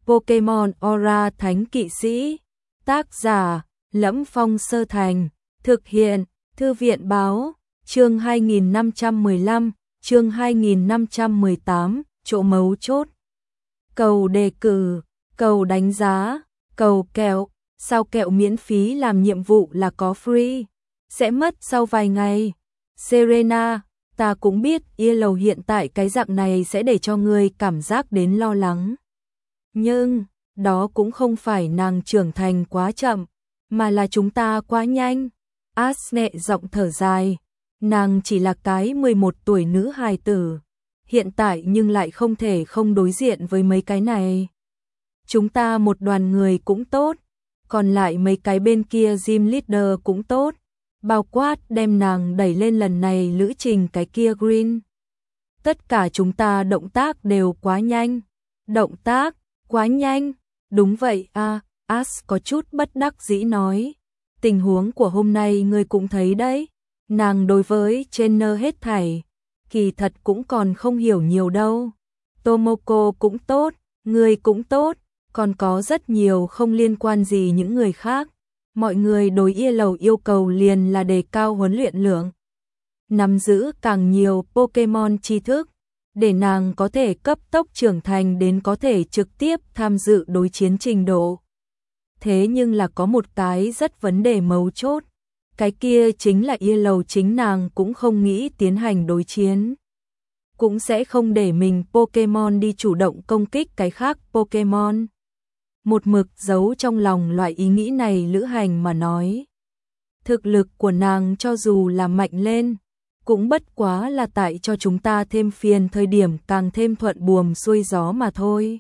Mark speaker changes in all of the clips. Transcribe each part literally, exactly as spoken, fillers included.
Speaker 1: Pokemon Aura Thánh Kỵ Sĩ. Tác giả: Lẫm Phong Sơ Thành. Thực hiện: Thư viện báo. Chương hai nghìn năm trăm mười lăm, chương hai nghìn năm trăm mười tám, chỗ mấu chốt. Cầu đề cử, cầu đánh giá, cầu kẹo. Sao kẹo miễn phí làm nhiệm vụ là có free, sẽ mất sau vài ngày. Serena, ta cũng biết Yellow hiện tại cái dạng này sẽ để cho ngươi cảm giác đến lo lắng. Nhưng, đó cũng không phải nàng trưởng thành quá chậm, mà là chúng ta quá nhanh. Ash nhẹ giọng thở dài, nàng chỉ là cái mười một tuổi nữ hài tử, hiện tại nhưng lại không thể không đối diện với mấy cái này. Chúng ta một đoàn người cũng tốt, còn lại mấy cái bên kia gym leader cũng tốt, bao quát đem nàng đẩy lên lần này lữ trình cái kia Green. Tất cả chúng ta động tác đều quá nhanh. Động tác, quá nhanh. Đúng vậy à, Ash có chút bất đắc dĩ nói. Tình huống của hôm nay ngươi cũng thấy đấy. Nàng đối với trainer hết thảy, kỳ thật cũng còn không hiểu nhiều đâu. Tomoko cũng tốt, ngươi cũng tốt, còn có rất nhiều không liên quan gì những người khác. Mọi người đối Yellow yêu cầu liền là đề cao huấn luyện lượng, nắm giữ càng nhiều Pokemon tri thức, để nàng có thể cấp tốc trưởng thành đến có thể trực tiếp tham dự đối chiến trình độ. Thế nhưng là có một cái rất vấn đề mấu chốt, cái kia chính là Yellow chính nàng cũng không nghĩ tiến hành đối chiến, cũng sẽ không để mình Pokemon đi chủ động công kích cái khác Pokemon. Một mực giấu trong lòng loại ý nghĩ này Lữ Hành mà nói. Thực lực của nàng cho dù là mạnh lên, cũng bất quá là tại cho chúng ta thêm phiền thời điểm càng thêm thuận buồm xuôi gió mà thôi.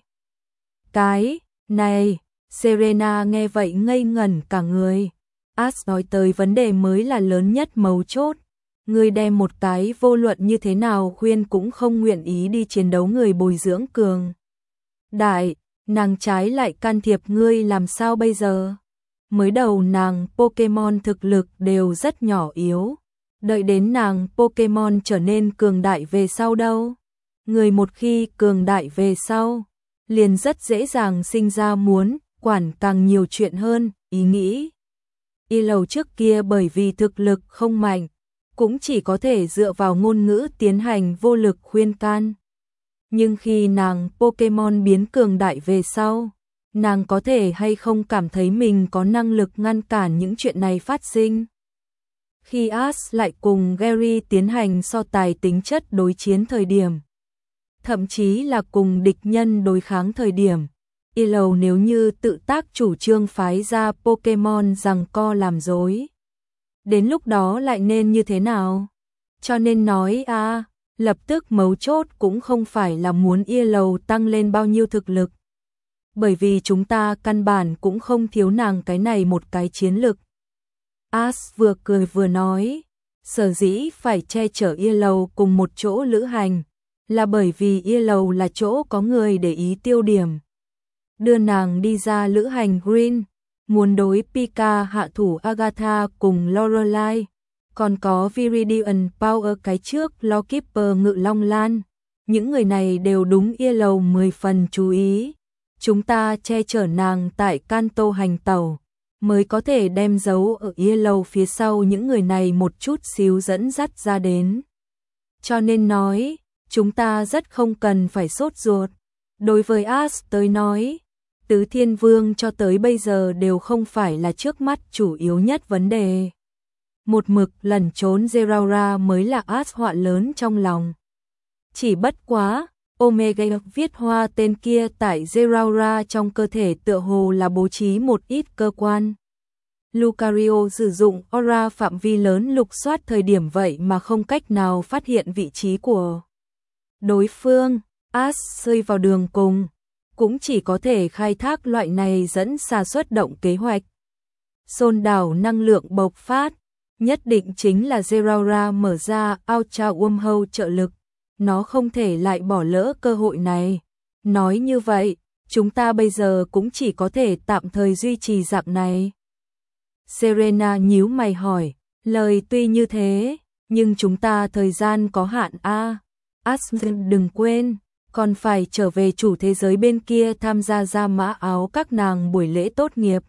Speaker 1: Cái này, Serena nghe vậy ngây ngẩn cả người. Ash nói tới vấn đề mới là lớn nhất mấu chốt. Người đem một cái vô luận như thế nào khuyên cũng không nguyện ý đi chiến đấu người bồi dưỡng cường đại, nàng trái lại can thiệp ngươi làm sao bây giờ? Mới đầu nàng Pokemon thực lực đều rất nhỏ yếu, đợi đến nàng Pokemon trở nên cường đại về sau đâu? Người một khi cường đại về sau, liền rất dễ dàng sinh ra muốn quản càng nhiều chuyện hơn, ý nghĩ. Yellow trước kia bởi vì thực lực không mạnh, cũng chỉ có thể dựa vào ngôn ngữ tiến hành vô lực khuyên can. Nhưng khi nàng Pokemon biến cường đại về sau, nàng có thể hay không cảm thấy mình có năng lực ngăn cản những chuyện này phát sinh. Khi Ash lại cùng Gary tiến hành so tài tính chất đối chiến thời điểm, thậm chí là cùng địch nhân đối kháng thời điểm, Yellow nếu như tự tác chủ trương phái ra Pokemon giằng co làm dối, đến lúc đó lại nên như thế nào? Cho nên nói a à, lập tức mấu chốt cũng không phải là muốn Yellow tăng lên bao nhiêu thực lực, bởi vì chúng ta căn bản cũng không thiếu nàng cái này một cái chiến lực. Ash vừa cười vừa nói, sở dĩ phải che chở Yellow cùng một chỗ lữ hành, là bởi vì Yellow là chỗ có người để ý tiêu điểm. Đưa nàng đi ra lữ hành Green, muốn đối Pika hạ thủ Agatha cùng Lorelai, còn có Viridian Power cái trước Lawkeeper Ngự Long Lan. Những người này đều đúng Yellow mười phần chú ý. Chúng ta che chở nàng tại Kanto hành tẩu, mới có thể đem dấu ở Yellow phía sau những người này một chút xíu dẫn dắt ra đến. Cho nên nói, chúng ta rất không cần phải sốt ruột. Đối với Ash tới nói, Tứ Thiên Vương cho tới bây giờ đều không phải là trước mắt chủ yếu nhất vấn đề. Một mực lẩn trốn Zeraora mới là Ash họa lớn trong lòng. Chỉ bất quá, Omega viết hoa tên kia tại Zeraora trong cơ thể tựa hồ là bố trí một ít cơ quan. Lucario sử dụng aura phạm vi lớn lục soát thời điểm vậy mà không cách nào phát hiện vị trí của đối phương. Ash rơi vào đường cùng, cũng chỉ có thể khai thác loại này dẫn xa xuất động kế hoạch. Xôn đảo năng lượng bộc phát, nhất định chính là Zeraora mở ra Ultra Wormhole trợ lực, nó không thể lại bỏ lỡ cơ hội này. Nói như vậy, chúng ta bây giờ cũng chỉ có thể tạm thời duy trì dạng này. Serena nhíu mày hỏi, lời tuy như thế, nhưng chúng ta thời gian có hạn a. À. Ash đừng quên, còn phải trở về chủ thế giới bên kia tham gia ra mã áo các nàng buổi lễ tốt nghiệp.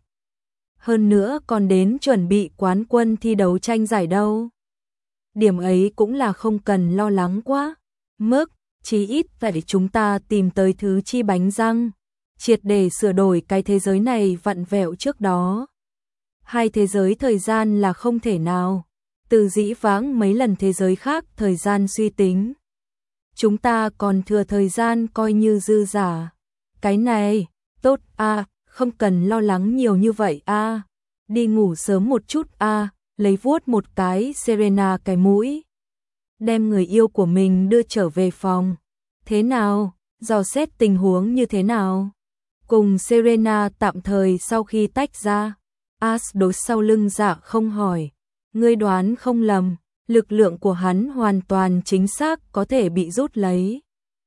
Speaker 1: Hơn nữa còn đến chuẩn bị quán quân thi đấu tranh giải đâu. Điểm ấy cũng là không cần lo lắng quá. Mức, chí ít tại chúng ta tìm tới thứ chi bánh răng, triệt để sửa đổi cái thế giới này vặn vẹo trước đó. Hai thế giới thời gian là không thể nào. Từ dĩ vãng mấy lần thế giới khác thời gian suy tính. Chúng ta còn thừa thời gian coi như dư giả. Cái này, tốt a, à, không cần lo lắng nhiều như vậy a. À. Đi ngủ sớm một chút a, à, lấy vuốt một cái Serena cái mũi. Đem người yêu của mình đưa trở về phòng. Thế nào, dò xét tình huống như thế nào? Cùng Serena tạm thời sau khi tách ra, Ash đối sau lưng Dạ không hỏi. Ngươi đoán không lầm, lực lượng của hắn hoàn toàn chính xác có thể bị rút lấy.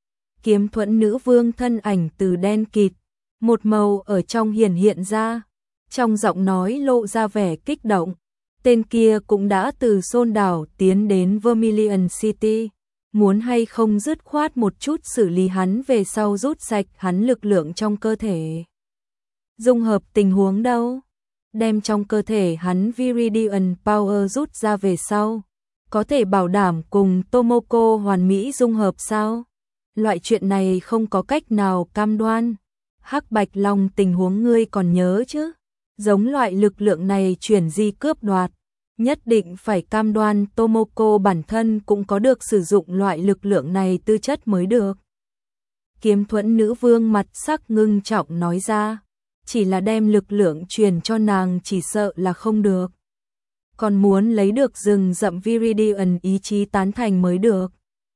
Speaker 1: Kiếm thuẫn nữ vương thân ảnh từ đen kịt, một màu ở trong hiển hiện ra, trong giọng nói lộ ra vẻ kích động. Tên kia cũng đã từ Xôn đảo tiến đến Vermilion City, muốn hay không dứt khoát một chút xử lý hắn về sau rút sạch hắn lực lượng trong cơ thể. Dung hợp tình huống đâu? Đem trong cơ thể hắn Viridian Power rút ra về sau, có thể bảo đảm cùng Tomoko hoàn mỹ dung hợp sao? Loại chuyện này không có cách nào cam đoan. Hắc Bạch Long tình huống ngươi còn nhớ chứ? Giống loại lực lượng này chuyển di cướp đoạt, nhất định phải cam đoan Tomoko bản thân cũng có được sử dụng loại lực lượng này tư chất mới được. Kiếm thuẫn nữ vương mặt sắc ngưng trọng nói ra, chỉ là đem lực lượng truyền cho nàng chỉ sợ là không được. Còn muốn lấy được rừng rậm Viridian ý chí tán thành mới được.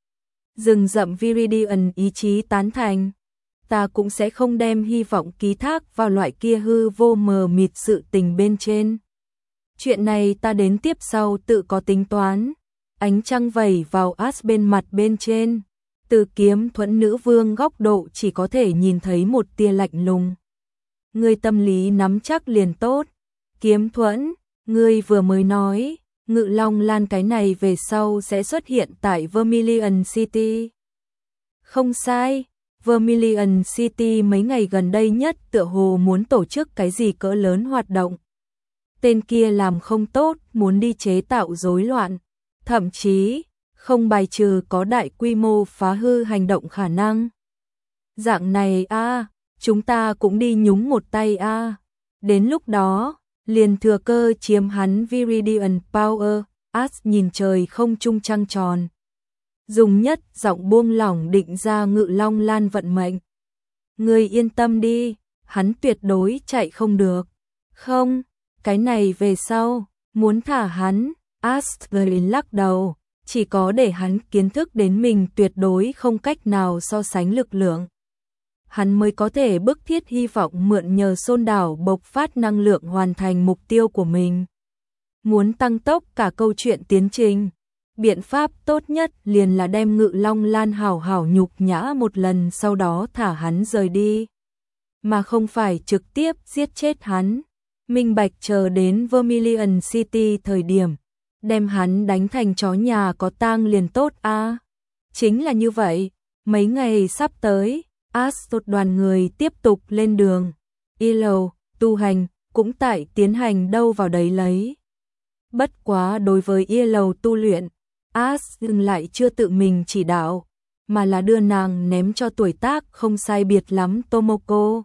Speaker 1: Rừng rậm Viridian ý chí tán thành, ta cũng sẽ không đem hy vọng ký thác vào loại kia hư vô mờ mịt sự tình bên trên. Chuyện này ta đến tiếp sau tự có tính toán. Ánh trăng vẩy vào Ash bên mặt bên trên. Từ kiếm thuẫn nữ vương góc độ chỉ có thể nhìn thấy một tia lạnh lùng. Ngươi tâm lý nắm chắc liền tốt. Kiếm thuẫn, ngươi vừa mới nói, Ngự Long Lan cái này về sau sẽ xuất hiện tại Vermilion City. Không sai, Vermilion City mấy ngày gần đây nhất tựa hồ muốn tổ chức cái gì cỡ lớn hoạt động. Tên kia làm không tốt, muốn đi chế tạo rối loạn, thậm chí không bài trừ có đại quy mô phá hư hành động khả năng. Dạng này a, à, chúng ta cũng đi nhúng một tay a. À. Đến lúc đó, liền thừa cơ chiếm hắn Viridian Power. Ash nhìn trời không trung trăng tròn, dùng nhất giọng buông lỏng định ra Ngự Long Lan vận mệnh. Ngươi yên tâm đi, hắn tuyệt đối chạy không được. Không, cái này về sau, muốn thả hắn, Astrid lắc đầu, chỉ có để hắn kiến thức đến mình tuyệt đối không cách nào so sánh lực lượng. Hắn mới có thể bức thiết hy vọng mượn nhờ Xôn đảo bộc phát năng lượng hoàn thành mục tiêu của mình. Muốn tăng tốc cả câu chuyện tiến trình, biện pháp tốt nhất liền là đem Ngự Long Lan hảo hảo nhục nhã một lần sau đó thả hắn rời đi, mà không phải trực tiếp giết chết hắn. Minh bạch chờ đến Vermilion City thời điểm, đem hắn đánh thành chó nhà có tang liền tốt a. À. Chính là như vậy, mấy ngày sắp tới, Astot đoàn người tiếp tục lên đường. Y lầu, tu hành, cũng tại tiến hành đâu vào đấy lấy. Bất quá đối với Y lầu tu luyện, Ash lại chưa tự mình chỉ đạo, mà là đưa nàng ném cho tuổi tác không sai biệt lắm Tomoko.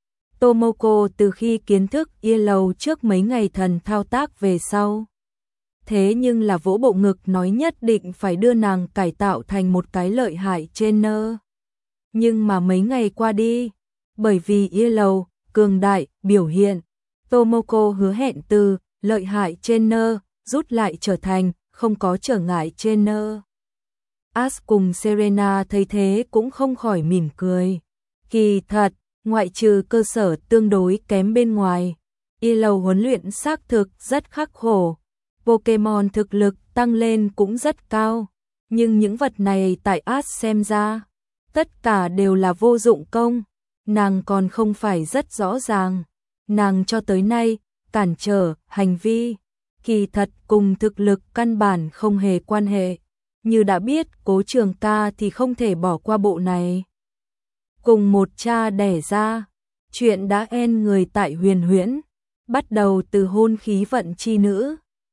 Speaker 1: Tomoko từ khi kiến thức Y lầu trước mấy ngày thần thao tác về sau. Thế nhưng là vỗ bộ ngực nói nhất định phải đưa nàng cải tạo thành một cái lợi hại trainer. Nhưng mà mấy ngày qua đi, bởi vì Y lầu, cường đại, biểu hiện, Tomoko hứa hẹn từ lợi hại trainer, rút lại trở thành không có trở ngại trainer. Ash cùng Serena thấy thế cũng không khỏi mỉm cười. Kỳ thật, ngoại trừ cơ sở tương đối kém bên ngoài, Y lầu huấn luyện xác thực rất khắc khổ. Pokemon thực lực tăng lên cũng rất cao, nhưng những vật này tại Ash xem ra, tất cả đều là vô dụng công, nàng còn không phải rất rõ ràng. Nàng cho tới nay, cản trở, hành vi, kỳ thật cùng thực lực căn bản không hề quan hệ. Như đã biết Cố Trường Ca thì không thể bỏ qua bộ này. cùng một cha đẻ ra. Chuyện đã en người tại Huyền Huyễn, bắt đầu từ hôn khí vận chi nữ,